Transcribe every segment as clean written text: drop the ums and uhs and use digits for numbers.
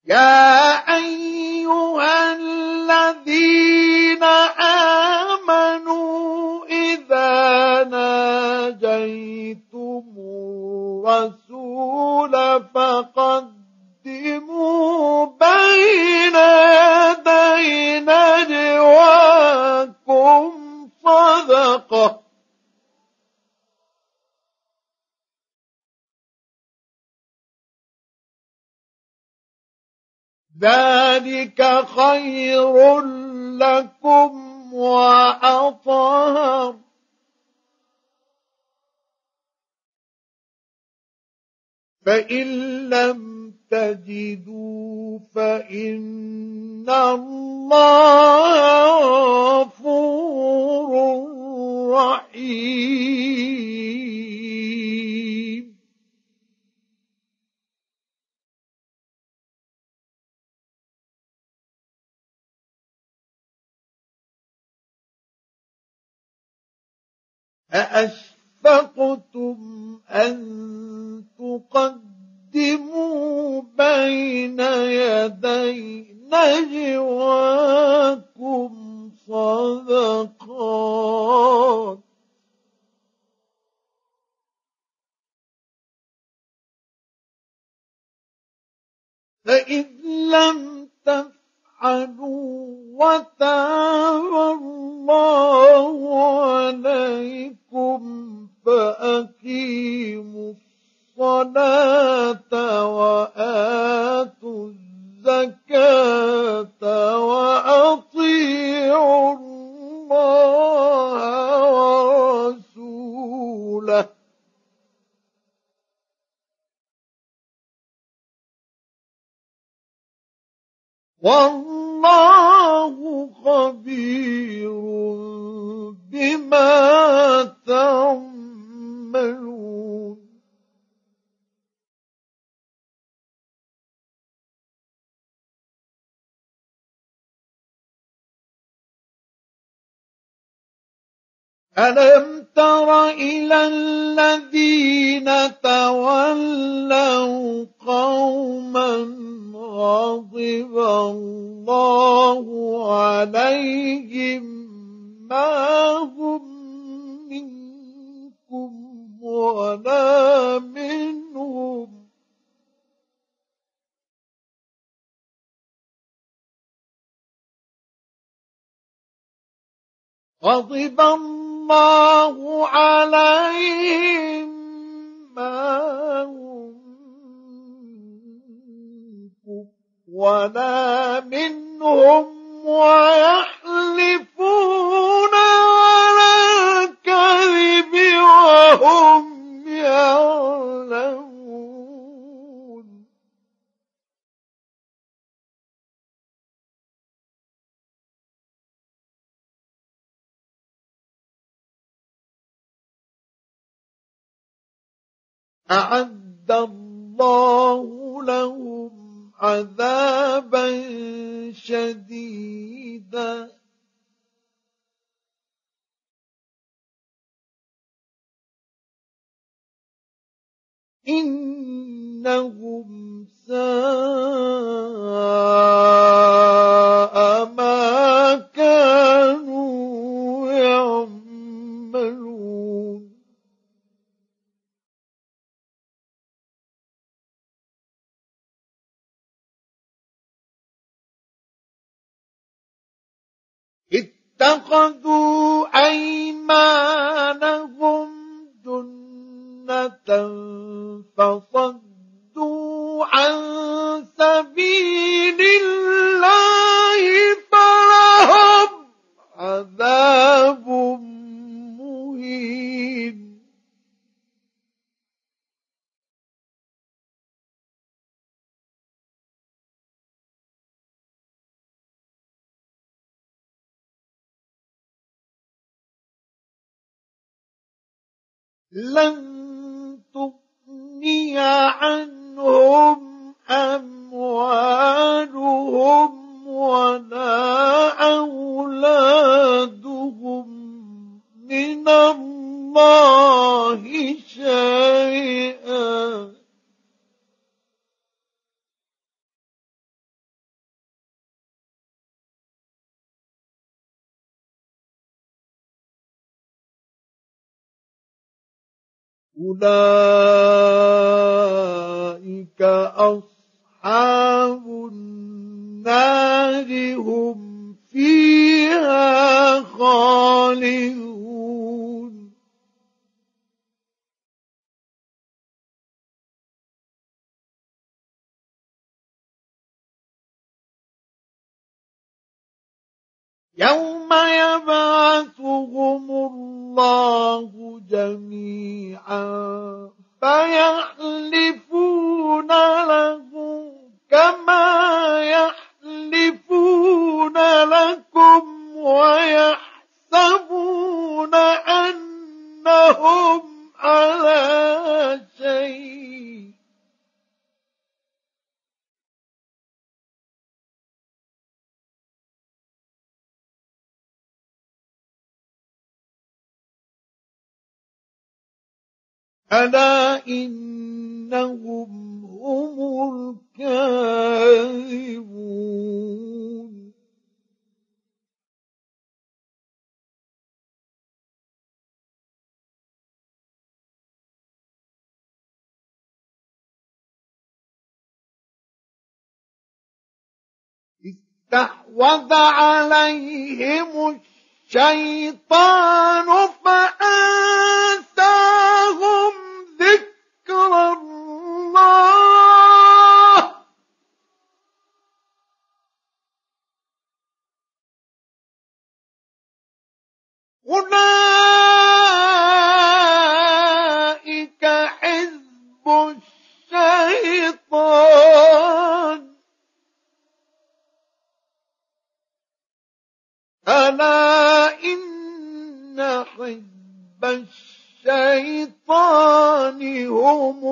يا أيها الذين آمنوا إذا ناجيتم الرسول فقدموا بين يدي نجواكم صدقة، ذلك خير لكم وأطهر. فإن لم تجدوا فإن الله غفور رحيم. أأشفقتم أن تقدموا بين يدي نجواكم صدقات، فإذ لم تفعلوا وتاب الله عليكم فأقيموا الصلاة وآتوا الزكاة وأطيعوا الله ورسوله والله خبير بما تعملون. ألم تر إلى الذين تولوا قوما غضب الله عليهم ما هم منكم ولا منهم غضب الله عليهم ما هم منكم ولا منهم ويحلفون على الكذب وهم يعلمون. أعد الله لهم عذابا شديدا إنهم ساء ما كانوا يعملون. اتخذوا أيمانهم جنة فصدوا عن سبيل الله فلهم عذاب مهين. لن تغني عنهم أموالهم ولا أولادهم من الله شيئا أولئك أصحاب النار هم فيها خالدون يوم يبعثهم الله جميعا فيحلفون له كما يحلفون لكم ويحسبون أنهم على شيء ألا إنهم هم الكاذبون استحوذ عليهم الشيطان فأنساهم ذكر الله أولئك حزب الشيطان ألا إن حزب الشيطان هم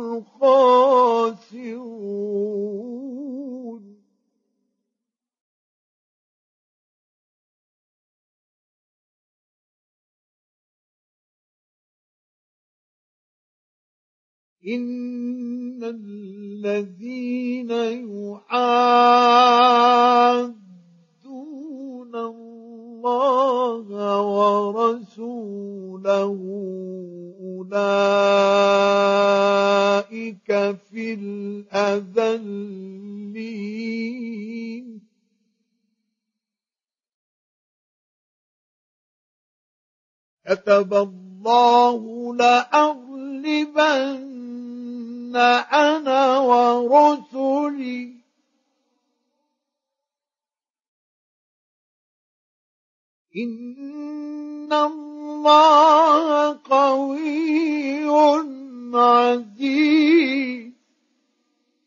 الخاسرون إن الذين يحادون الله ورسوله أولئك في الأذلين كتب الله لأغلبن أنا ورسلي إن الله قوي عزيز